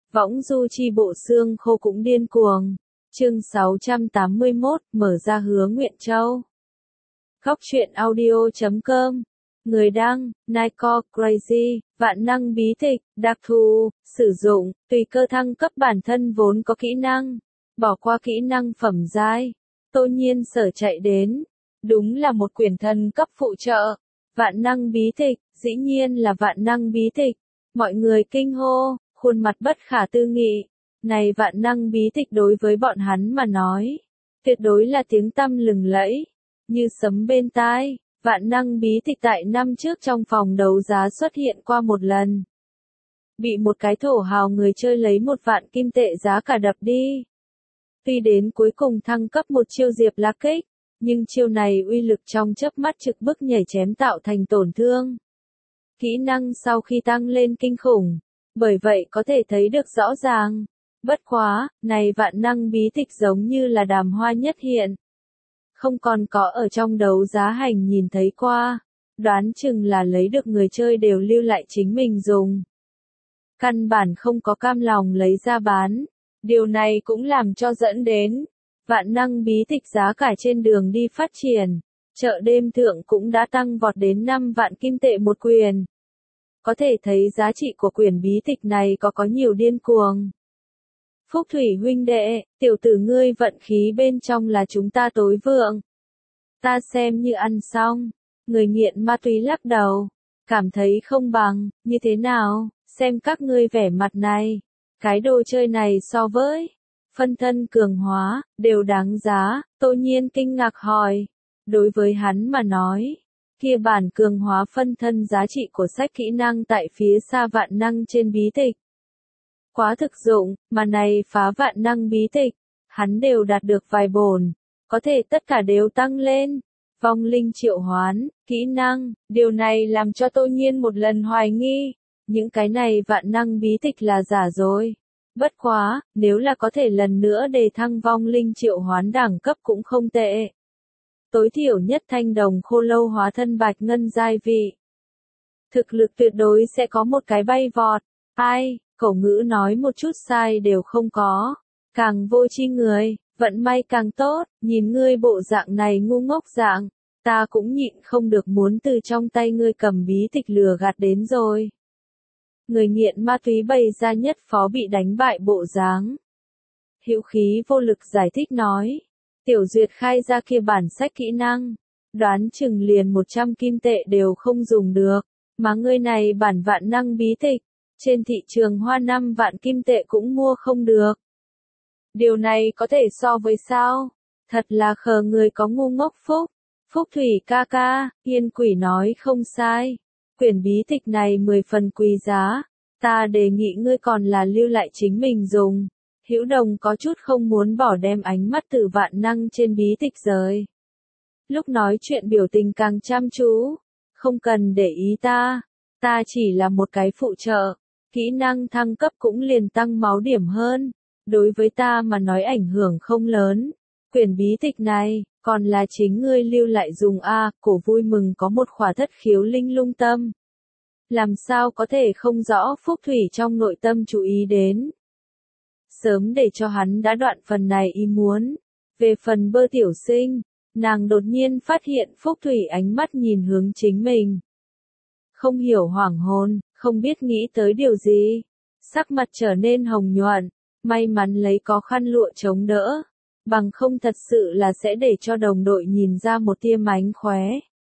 Võng du chi bộ xương khô cũng điên cuồng. Chương 681, mở ra Hứa Nguyện Châu. Góc truyện audio.com. Người đăng, Nico Crazy, vạn năng bí tịch, đặc thù, sử dụng, tùy cơ thăng cấp bản thân vốn có kỹ năng. Bỏ qua kỹ năng phẩm giai. Tô Nhiên sở chạy đến. Đúng là một quyển thần cấp phụ trợ. Vạn năng bí tịch, dĩ nhiên là vạn năng bí tịch. Mọi người kinh hô, khuôn mặt bất khả tư nghị. Này vạn năng bí tịch đối với bọn hắn mà nói, tuyệt đối là tiếng tăm lừng lẫy, như sấm bên tai. Vạn năng bí tịch tại năm trước trong phòng đấu giá xuất hiện qua một lần. Bị một cái thổ hào người chơi lấy 1 vạn kim tệ giá cả đập đi. Tuy đến cuối cùng thăng cấp một chiêu diệp la kích, nhưng chiêu này uy lực trong chớp mắt trực bức nhảy chém tạo thành tổn thương. Kỹ năng sau khi tăng lên kinh khủng, bởi vậy có thể thấy được rõ ràng. Bất quá, này vạn năng bí tịch giống như là đàm hoa nhất hiện. Không còn có ở trong đấu giá hành nhìn thấy qua, đoán chừng là lấy được người chơi đều lưu lại chính mình dùng. Căn bản không có cam lòng lấy ra bán, điều này cũng làm cho dẫn đến, vạn năng bí tịch giá cả trên đường đi phát triển, chợ đêm thượng cũng đã tăng vọt đến 5 vạn kim tệ một quyển. Có thể thấy giá trị của quyển bí tịch này có nhiều điên cuồng. Phúc Thủy huynh đệ, tiểu tử ngươi vận khí bên trong là chúng ta tối vượng. Ta xem như ăn xong. Người nghiện ma túy lắc đầu, cảm thấy không bằng, như thế nào, xem các ngươi vẻ mặt này. Cái đồ chơi này so với phân thân cường hóa, đều đáng giá. Tô Nhiên kinh ngạc hỏi. Đối với hắn mà nói, kia bản cường hóa phân thân giá trị của sách kỹ năng tại phía xa vạn năng trên bí tịch. Quá thực dụng, mà này phá vạn năng bí tịch, hắn đều đạt được vài bổn, có thể tất cả đều tăng lên. Vong linh triệu hoán, kỹ năng, điều này làm cho Tô Nhiên một lần hoài nghi, những cái này vạn năng bí tịch là giả rồi. Bất quá, nếu là có thể lần nữa đề thăng vong linh triệu hoán đẳng cấp cũng không tệ. Tối thiểu nhất thanh đồng khô lâu hóa thân bạch ngân giai vị. Thực lực tuyệt đối sẽ có một cái bay vọt. Ai, cổ ngữ nói một chút sai đều không có. Càng vô tri người, vận may càng tốt, nhìn ngươi bộ dạng này ngu ngốc dạng. Ta cũng nhịn không được muốn từ trong tay ngươi cầm bí tịch lừa gạt đến rồi. Người nghiện ma túy bày ra nhất phó bị đánh bại bộ dáng. Hữu khí vô lực giải thích nói. Tiểu Duyệt khai ra kia bản sách kỹ năng. Đoán chừng liền 100 kim tệ đều không dùng được. Mà ngươi này bản vạn năng bí tịch. Trên thị trường hoa 5 vạn kim tệ cũng mua không được. Điều này có thể so với sao? Thật là khờ người có ngu ngốc phúc. Phúc Thủy ca ca, Yên Quỷ nói không sai. Quyển bí tịch này 10 phần quý giá. Ta đề nghị ngươi còn là lưu lại chính mình dùng. Hữu Đồng có chút không muốn bỏ đem ánh mắt từ vạn năng trên bí tịch rời. Lúc nói chuyện biểu tình càng chăm chú. Không cần để ý ta. Ta chỉ là một cái phụ trợ. Kỹ năng thăng cấp cũng liền tăng máu điểm hơn. Đối với ta mà nói ảnh hưởng không lớn. Quyển bí tịch này, còn là chính ngươi lưu lại dùng a. Cổ vui mừng có một khỏa thất khiếu linh lung tâm. Làm sao có thể không rõ Phúc Thủy trong nội tâm chú ý đến. Sớm để cho hắn đã đoạn phần này ý muốn. Về phần Bơ tiểu sinh, nàng đột nhiên phát hiện Phúc Thủy ánh mắt nhìn hướng chính mình. Không hiểu hoảng hồn, không biết nghĩ tới điều gì. Sắc mặt trở nên hồng nhuận, may mắn lấy có khăn lụa chống đỡ. Bằng không thật sự là sẽ để cho đồng đội nhìn ra một tia mánh khóe.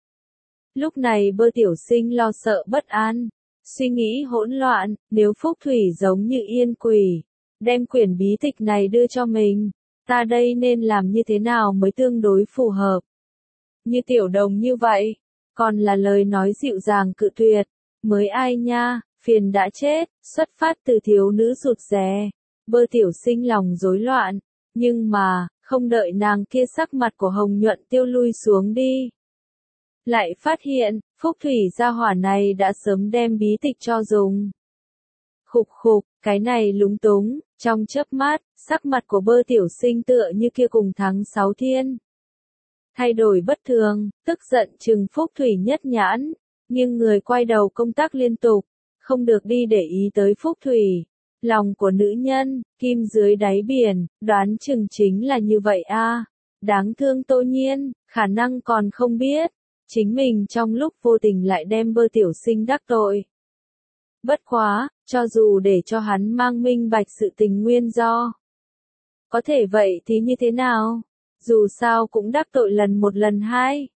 Lúc này Bơ tiểu sinh lo sợ bất an, suy nghĩ hỗn loạn, nếu Phúc Thủy giống như Yên Quỷ, đem quyển bí tịch này đưa cho mình, ta đây nên làm như thế nào mới tương đối phù hợp. Như Tiểu Đồng như vậy, còn là lời nói dịu dàng cự tuyệt, mới ai nha, phiền đã chết, xuất phát từ thiếu nữ rụt rè. Bơ tiểu sinh lòng rối loạn, nhưng mà, không đợi nàng kia sắc mặt của hồng nhuận tiêu lui xuống đi. Lại phát hiện, Phúc Thủy gia hỏa này đã sớm đem bí tịch cho dùng. Khục khục, cái này lúng túng, trong chớp mắt, sắc mặt của Bơ tiểu sinh tựa như kia cùng tháng 6 thiên. Thay đổi bất thường, tức giận chừng Phúc Thủy nhất nhãn, nhưng người quay đầu công tác liên tục, không được đi để ý tới Phúc Thủy. Lòng của nữ nhân, kim dưới đáy biển, đoán chừng chính là như vậy a. Đáng thương Tô Nhiên, khả năng còn không biết. Chính mình trong lúc vô tình lại đem Bơ tiểu sinh đắc tội. Bất quá, cho dù để cho hắn mang minh bạch sự tình nguyên do. Có thể vậy thì như thế nào? Dù sao cũng đắc tội lần một lần hai.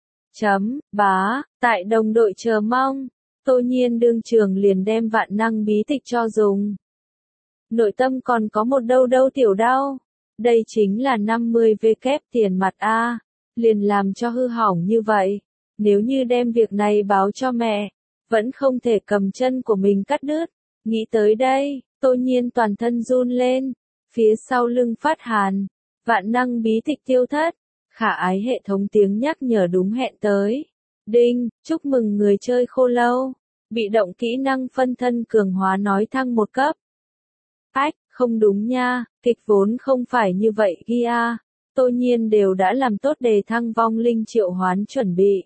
Tại đồng đội chờ mong. Tô Nhiên đương trường liền đem vạn năng bí tịch cho dùng. Nội tâm còn có một đâu tiểu đau. Đây chính là 50 tiền mặt a, liền làm cho hư hỏng như vậy. Nếu như đem việc này báo cho mẹ, vẫn không thể cầm chân của mình cắt đứt. Nghĩ tới đây, Tô Nhiên toàn thân run lên, phía sau lưng phát hàn, vạn năng bí tịch tiêu thất. Khả ái hệ thống tiếng nhắc nhở đúng hẹn tới. Đinh, chúc mừng người chơi khô lâu. Bị động kỹ năng phân thân cường hóa nói thăng một cấp. Ách, không đúng nha, kịch vốn không phải như vậy ghi a. Tô Nhiên đều đã làm tốt đề thăng vong linh triệu hoán chuẩn bị.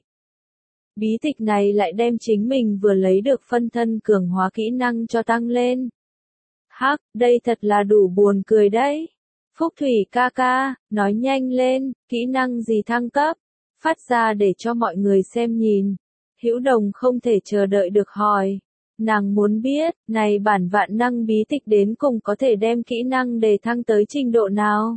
Bí tịch này lại đem chính mình vừa lấy được phân thân cường hóa kỹ năng cho tăng lên. Hắc, đây thật là đủ buồn cười đấy. Phúc Thủy ca ca, nói nhanh lên, kỹ năng gì thăng cấp, phát ra để cho mọi người xem nhìn. Hữu Đồng không thể chờ đợi được hỏi. Nàng muốn biết, này bản vạn năng bí tịch đến cùng có thể đem kỹ năng đề thăng tới trình độ nào.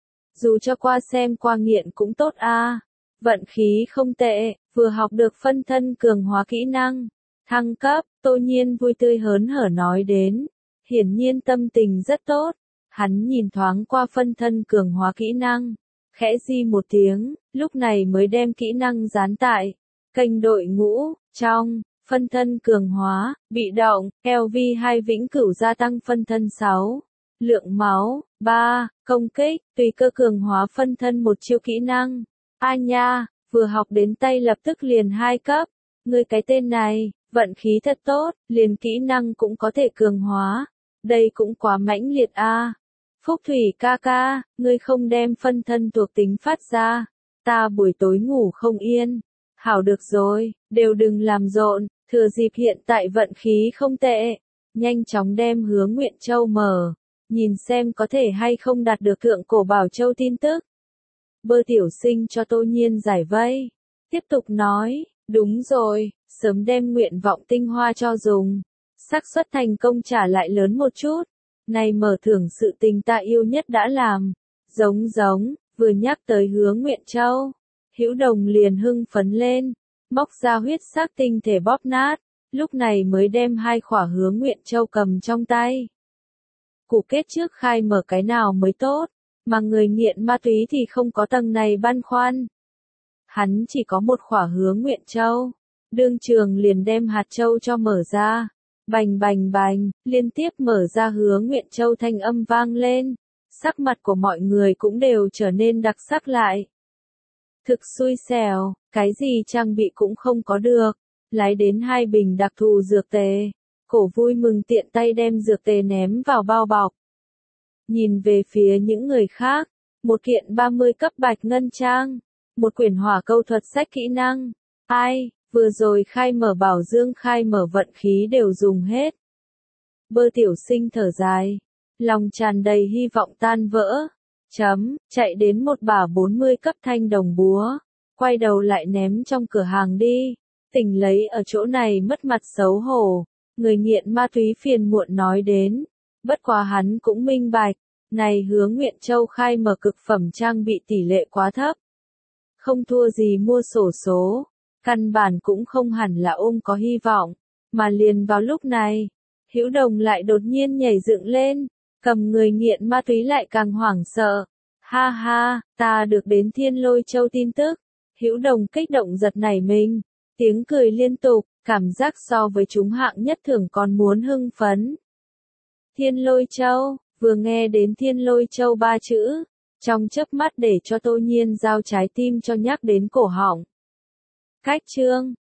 Dù cho qua xem qua nghiện cũng tốt a. Vận khí không tệ, vừa học được phân thân cường hóa kỹ năng. Thăng cấp, Tô Nhiên vui tươi hớn hở nói đến. Hiển nhiên tâm tình rất tốt. Hắn nhìn thoáng qua phân thân cường hóa kỹ năng. Khẽ di một tiếng, lúc này mới đem kỹ năng dán tại. Kênh đội ngũ, trong, phân thân cường hóa, bị động, LV2 vĩnh cửu gia tăng phân thân 6. Lượng máu, 3, công kích, tùy cơ cường hóa phân thân một chiêu kỹ năng. A nha, vừa học đến tay lập tức liền 2 cấp. Ngươi cái tên này, vận khí thật tốt, liền kỹ năng cũng có thể cường hóa. Đây cũng quá mãnh liệt a. Phúc Thủy ca ca, ngươi không đem phân thân thuộc tính phát ra. Ta buổi tối ngủ không yên. Hảo được rồi, đều đừng làm rộn, thừa dịp hiện tại vận khí không tệ. Nhanh chóng đem Hứa Nguyện Châu mở. Nhìn xem có thể hay không đạt được thượng cổ bảo châu tin tức. Bơ tiểu sinh cho Tô Nhiên giải vây. Tiếp tục nói, đúng rồi, sớm đem nguyện vọng tinh hoa cho dùng. Xác suất thành công trả lại lớn một chút. Này mở thưởng sự tình ta yêu nhất đã làm. Giống, vừa nhắc tới Hứa Nguyện Châu. Hữu Đồng liền hưng phấn lên. Móc ra huyết sắc tinh thể bóp nát. Lúc này mới đem 2 khỏa Hứa Nguyện Châu cầm trong tay. Cụ kết trước khai mở cái nào mới tốt. Mà người nghiện ma túy thì không có tầng này băn khoăn. Hắn chỉ có 1 khỏa Hứa Nguyện Châu. Đương trường liền đem hạt châu cho mở ra. Bành, liên tiếp mở ra Hứa Nguyện Châu thanh âm vang lên. Sắc mặt của mọi người cũng đều trở nên đặc sắc lại. Thực xui xẻo, cái gì trang bị cũng không có được. Lái đến 2 bình đặc thù dược tề. Cổ vui mừng tiện tay đem dược tề ném vào bao bọc. Nhìn về phía những người khác. Một kiện 30 cấp bạch ngân trang. Một quyển hỏa câu thuật sách kỹ năng. Ai, vừa rồi khai mở bảo dương khai mở vận khí đều dùng hết. Bơ tiểu sinh thở dài. Lòng tràn đầy hy vọng tan vỡ. Chạy đến một bả 40 cấp thanh đồng búa. Quay đầu lại ném trong cửa hàng đi. Tỉnh lấy ở chỗ này mất mặt xấu hổ. Người nghiện ma túy phiền muộn nói đến. Bất quá hắn cũng minh bạch. Này Hứa Nguyện Châu khai mở cực phẩm trang bị tỷ lệ quá thấp. Không thua gì mua xổ số. Căn bản cũng không hẳn là có hy vọng. Mà liền vào lúc này. Hữu Đồng lại đột nhiên nhảy dựng lên. Cầm người nghiện ma túy lại càng hoảng sợ. Ha ha, ta được đến Thiên Lôi Châu tin tức. Hữu Đồng kích động giật nảy mình. Tiếng cười liên tục, cảm giác so với chúng hạng nhất thưởng còn muốn hưng phấn. Thiên Lôi Châu, vừa nghe đến Thiên Lôi Châu 3 chữ. Trong chớp mắt để cho Tô Nhiên giao trái tim cho nhắc đến cổ họng. Cách chương